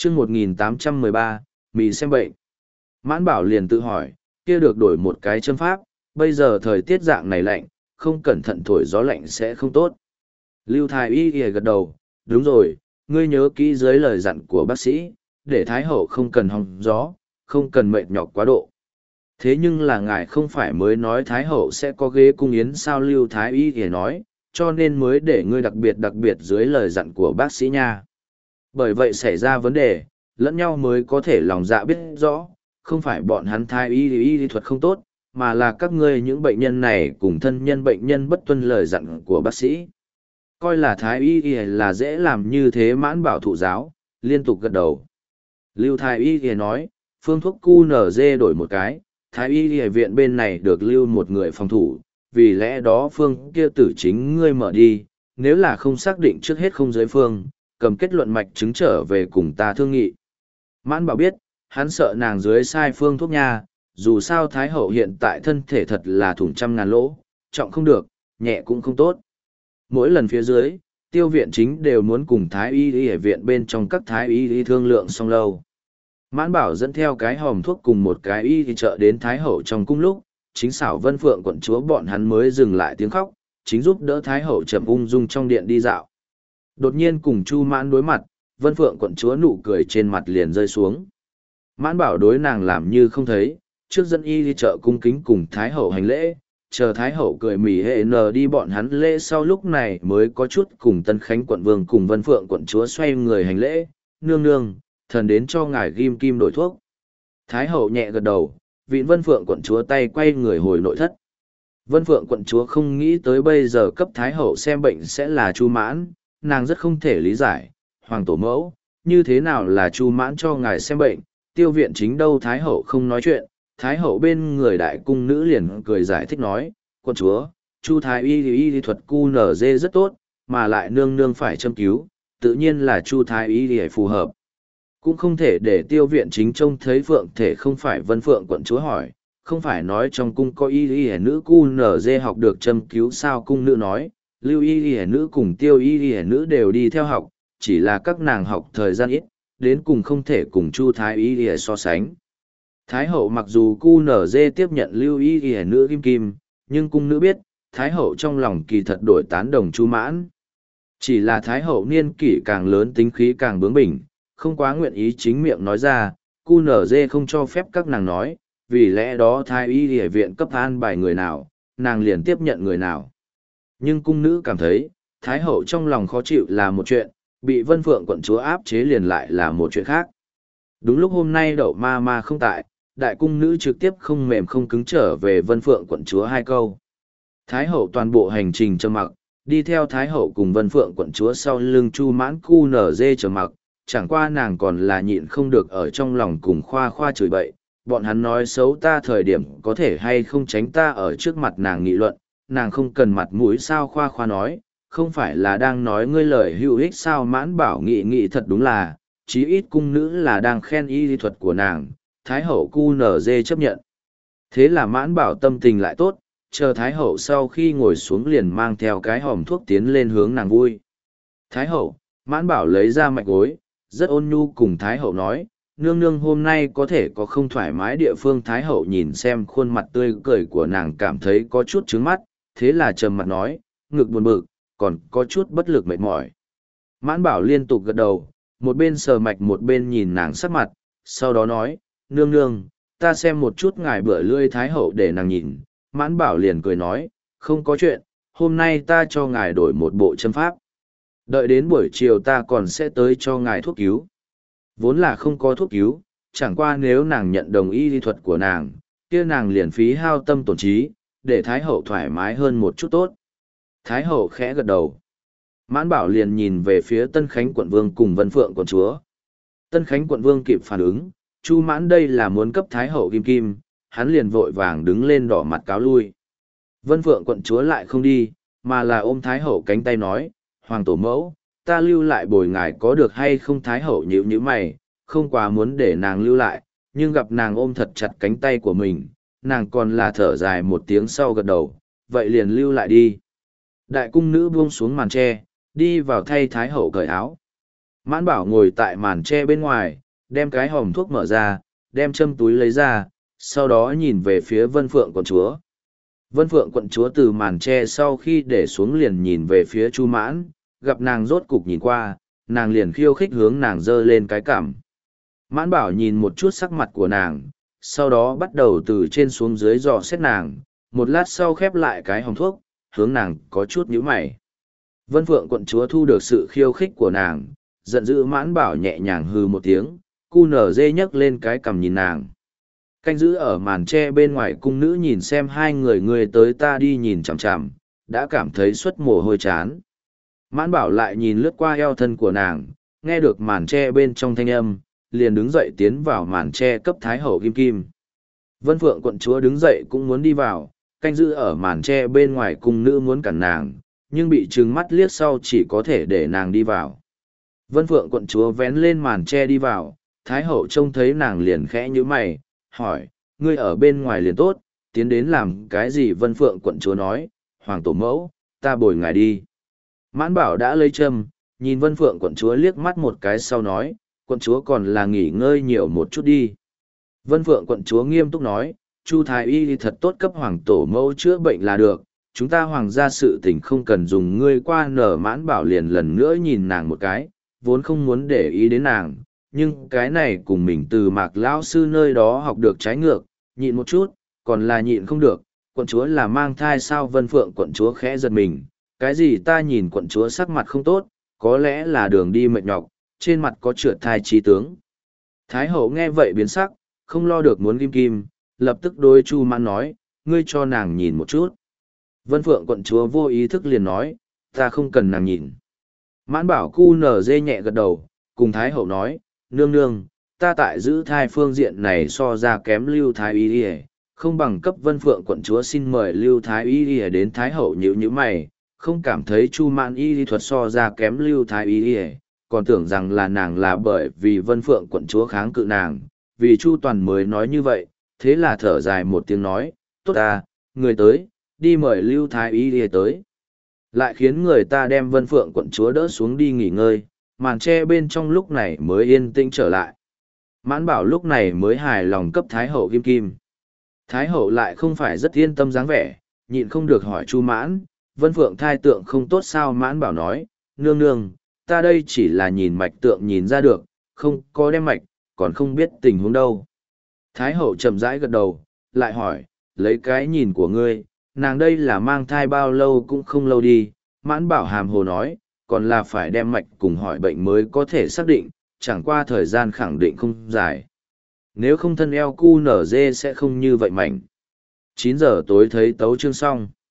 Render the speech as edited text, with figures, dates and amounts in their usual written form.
chương 1813, mì xem bệnh. Mãn Bảo liền tự hỏi, kia được đổi một cái châm pháp, bây giờ thời tiết dạng này lạnh, không cẩn thận thổi gió lạnh sẽ không tốt. Lưu Thái Y gật đầu, đúng rồi, ngươi nhớ kỹ dưới lời dặn của bác sĩ, để Thái Hậu không cần hong gió, không cần mệt nhọc quá độ. Thế nhưng là ngài không phải mới nói Thái Hậu sẽ có ghế cung yến sao? Lưu Thái Y nói, cho nên mới để ngươi đặc biệt dưới lời dặn của bác sĩ nha. Bởi vậy xảy ra vấn đề, lẫn nhau mới có thể lòng dạ biết rõ, không phải bọn hắn Thái Y thuật không tốt, mà là các ngươi những bệnh nhân này cùng thân nhân bệnh nhân bất tuân lời dặn của bác sĩ. Coi là Thái Y là dễ làm như thế. Mãn Bảo thụ giáo, liên tục gật đầu. Lưu Thái Y nói, phương thuốc QNZ đổi một cái, Thái Y viện bên này được lưu một người phòng thủ, vì lẽ đó phương kia tử chính ngươi mở đi, nếu là không xác định trước hết không giới phương, cầm kết luận mạch chứng trở về cùng ta thương nghị. Mãn Bảo biết, hắn sợ nàng dưới sai phương thuốc nha, dù sao Thái Hậu hiện tại thân thể thật là thủng trăm ngàn lỗ, trọng không được, nhẹ cũng không tốt. Mỗi lần phía dưới, tiêu viện chính đều muốn cùng Thái Y ở viện bên trong các Thái Y thương lượng xong lâu. Mãn Bảo dẫn theo cái hòm thuốc cùng một cái y chợ đến Thái Hậu trong cung lúc, chính xảo Vân Phượng quận chúa bọn hắn mới dừng lại tiếng khóc, chính giúp đỡ Thái Hậu chậm ung dung trong điện đi dạo. Đột nhiên cùng Chu Mãn đối mặt, Vân Phượng quận chúa nụ cười trên mặt liền rơi xuống. Mãn Bảo đối nàng làm như không thấy, trước dẫn y đi chợ cung kính cùng Thái Hậu hành lễ, chờ Thái Hậu cười mỉ hệ nờ đi bọn hắn lễ sau lúc này mới có chút cùng Tân Khánh quận vương cùng Vân Phượng quận chúa xoay người hành lễ, nương nương, thần đến cho ngài ghim kim đổi thuốc. Thái Hậu nhẹ gật đầu, vịn Vân Phượng quận chúa tay quay người hồi nội thất. Vân Phượng quận chúa không nghĩ tới bây giờ cấp Thái Hậu xem bệnh sẽ là Chu Mãn, nàng rất không thể lý giải, hoàng tổ mẫu, như thế nào là Chu Mãn cho ngài xem bệnh, tiêu viện chính đâu? Thái Hậu không nói chuyện, Thái Hậu bên người đại cung nữ liền cười giải thích nói, quận chúa, Chu Thái Y thuật QNZ rất tốt, mà lại nương nương phải châm cứu, tự nhiên là Chu Thái Y phù hợp. Cũng không thể để tiêu viện chính trông thấy Phượng thể không phải Vân Phượng quận chúa hỏi, không phải nói trong cung có y nữ QNZ học được châm cứu sao? Cung nữ nói, Lưu y nữ cùng Tiêu y nữ đều đi theo học, chỉ là các nàng học thời gian ít, đến cùng không thể cùng Chu Thái Y so sánh. Thái Hậu mặc dù QNZ tiếp nhận Lưu y nữ kim kim, nhưng cung nữ biết, Thái Hậu trong lòng kỳ thật đổi tán đồng Chu Mãn. Chỉ là Thái Hậu niên kỷ càng lớn tính khí càng bướng bỉnh, không quá nguyện ý chính miệng nói ra, QNZ không cho phép các nàng nói, vì lẽ đó Thái Y ở viện cấp an bài người nào, nàng liền tiếp nhận người nào. Nhưng cung nữ cảm thấy, Thái Hậu trong lòng khó chịu là một chuyện, bị Vân Phượng quận chúa áp chế liền lại là một chuyện khác. Đúng lúc hôm nay Đậu ma ma không tại, đại cung nữ trực tiếp không mềm không cứng trở về Vân Phượng quận chúa hai câu. Thái Hậu toàn bộ hành trình trầm mặc, đi theo Thái Hậu cùng Vân Phượng quận chúa sau lưng Chu Mãn QNZ trầm mặc, chẳng qua nàng còn là nhịn không được ở trong lòng cùng khoa khoa chửi bậy, bọn hắn nói xấu ta thời điểm có thể hay không tránh ta ở trước mặt nàng nghị luận, nàng không cần mặt mũi sao? Khoa khoa nói, không phải là đang nói ngươi lời hữu ích sao? Mãn Bảo nghị thật đúng là, chí ít cung nữ là đang khen y lý thuật của nàng, Thái Hậu QNZ chấp nhận. Thế là Mãn Bảo tâm tình lại tốt, chờ Thái Hậu sau khi ngồi xuống liền mang theo cái hòm thuốc tiến lên hướng nàng vui. Thái Hậu, Mãn Bảo lấy ra mạch gối, rất ôn nhu cùng Thái Hậu nói, nương nương hôm nay có thể có không thoải mái địa phương. Thái Hậu nhìn xem khuôn mặt tươi cười của nàng cảm thấy có chút trướng mắt, thế là trầm mặt nói, ngực buồn bực, còn có chút bất lực mệt mỏi. Mãn Bảo liên tục gật đầu, một bên sờ mạch một bên nhìn nàng sắc mặt, sau đó nói, nương nương, ta xem một chút ngài bữa lươi. Thái Hậu để nàng nhìn, Mãn Bảo liền cười nói, không có chuyện, hôm nay ta cho ngài đổi một bộ châm pháp. Đợi đến buổi chiều ta còn sẽ tới cho ngài thuốc cứu. Vốn là không có thuốc cứu, chẳng qua nếu nàng nhận đồng ý lý thuật của nàng, kia nàng liền phí hao tâm tổn trí, để Thái Hậu thoải mái hơn một chút tốt. Thái Hậu khẽ gật đầu. Mãn Bảo liền nhìn về phía Tân Khánh quận vương cùng Vân Phượng quận chúa. Tân Khánh quận vương kịp phản ứng, Chu Mãn đây là muốn cấp Thái Hậu kim kim, hắn liền vội vàng đứng lên đỏ mặt cáo lui. Vân Phượng quận chúa lại không đi, mà là ôm Thái Hậu cánh tay nói, Hoàng tổ mẫu, ta lưu lại bồi ngài có được hay không? Thái Hậu nhíu nhíu mày, không quá muốn để nàng lưu lại, nhưng gặp nàng ôm thật chặt cánh tay của mình, nàng còn là thở dài một tiếng sau gật đầu, vậy liền lưu lại đi. Đại cung nữ buông xuống màn tre, đi vào thay Thái Hậu cởi áo. Mãn bảo ngồi tại màn tre bên ngoài, đem cái hòm thuốc mở ra, đem châm túi lấy ra, sau đó nhìn về phía Vân Phượng quận chúa. Vân Phượng quận chúa từ màn tre sau khi để xuống liền nhìn về phía Chu Mãn, gặp nàng rốt cục nhìn qua, nàng liền khiêu khích hướng nàng giơ lên cái cằm. Mãn bảo nhìn một chút sắc mặt của nàng, sau đó bắt đầu từ trên xuống dưới dò xét nàng, một lát sau khép lại cái hòm thuốc, hướng nàng có chút nhíu mày. Vân Phượng quận chúa thu được sự khiêu khích của nàng, giận dữ Mãn bảo nhẹ nhàng hừ một tiếng, cu nở dê nhấc lên cái cằm nhìn nàng. Canh giữ ở màn tre bên ngoài cung nữ nhìn xem hai người tới ta đi nhìn chằm chằm, đã cảm thấy suất mồ hôi chán. Mãn bảo lại nhìn lướt qua eo thân của nàng, nghe được màn tre bên trong thanh âm, liền đứng dậy tiến vào màn tre cấp thái hậu kim kim. Vân Phượng quận chúa đứng dậy cũng muốn đi vào, canh giữ ở màn tre bên ngoài cung nữ muốn cản nàng, nhưng bị trừng mắt liếc sau chỉ có thể để nàng đi vào. Vân Phượng quận chúa vén lên màn tre đi vào, thái hậu trông thấy nàng liền khẽ nhíu mày, hỏi, ngươi ở bên ngoài liền tốt, tiến đến làm cái gì? Vân Phượng quận chúa nói, hoàng tổ mẫu, ta bồi ngài đi. Mãn bảo đã lấy châm, nhìn Vân Phượng quận chúa liếc mắt một cái sau nói, quận chúa còn là nghỉ ngơi nhiều một chút đi. Vân Phượng quận chúa nghiêm túc nói, Chu thái y thật tốt cấp hoàng tổ mẫu chữa bệnh là được, chúng ta hoàng gia sự tình không cần dùng ngươi qua nở. Mãn bảo liền lần nữa nhìn nàng một cái, vốn không muốn để ý đến nàng, nhưng cái này cùng mình từ Mạc lão sư nơi đó học được trái ngược, nhịn một chút, còn là nhịn không được, quận chúa là mang thai sao? Vân Phượng quận chúa khẽ giật mình, cái gì? Ta nhìn quận chúa sắc mặt không tốt, có lẽ là đường đi mệt nhọc, trên mặt có trượt thai trí tướng. Thái hậu nghe vậy biến sắc, không lo được muốn kim kim, lập tức đối Chu Mãn nói, ngươi cho nàng nhìn một chút. Vân Phượng quận chúa vô ý thức liền nói, ta không cần nàng nhìn. Mãn bảo cu nở dê nhẹ gật đầu, cùng Thái hậu nói, nương nương, ta tại giữ thai phương diện này so ra kém Lưu Thái y y, không bằng cấp. Vân Phượng quận chúa xin mời Lưu Thái y y đến. Thái hậu nhíu nhíu mày, không cảm thấy Chu Mãn y lý thuật so ra kém Lưu Thái y y, còn tưởng rằng là nàng là bởi vì Vân Phượng quận chúa kháng cự nàng, vì Chu Toàn mới nói như vậy, thế là thở dài một tiếng nói, tốt ta, người tới, đi mời Lưu Thái y y tới. Lại khiến người ta đem Vân Phượng quận chúa đỡ xuống đi nghỉ ngơi, màn tre bên trong lúc này mới yên tĩnh trở lại. Mãn bảo lúc này mới hài lòng cấp Thái hậu kim kim. Thái hậu lại không phải rất yên tâm dáng vẻ, nhịn không được hỏi Chu Mãn, Vân Phượng thai tượng không tốt sao? Mãn bảo nói, nương nương, ta đây chỉ là nhìn mạch tượng nhìn ra được, không có đem mạch, còn không biết tình huống đâu. Thái hậu chậm rãi gật đầu, lại hỏi, lấy cái nhìn của ngươi, nàng đây là mang thai bao lâu? Cũng không lâu đi. Mãn bảo hàm hồ nói, còn là phải đem mạch cùng hỏi bệnh mới có thể xác định, chẳng qua thời gian khẳng định không dài. Nếu không thân eo cu nở dê sẽ không như vậy mảnh. 9 giờ tối thấy tấu chương xong.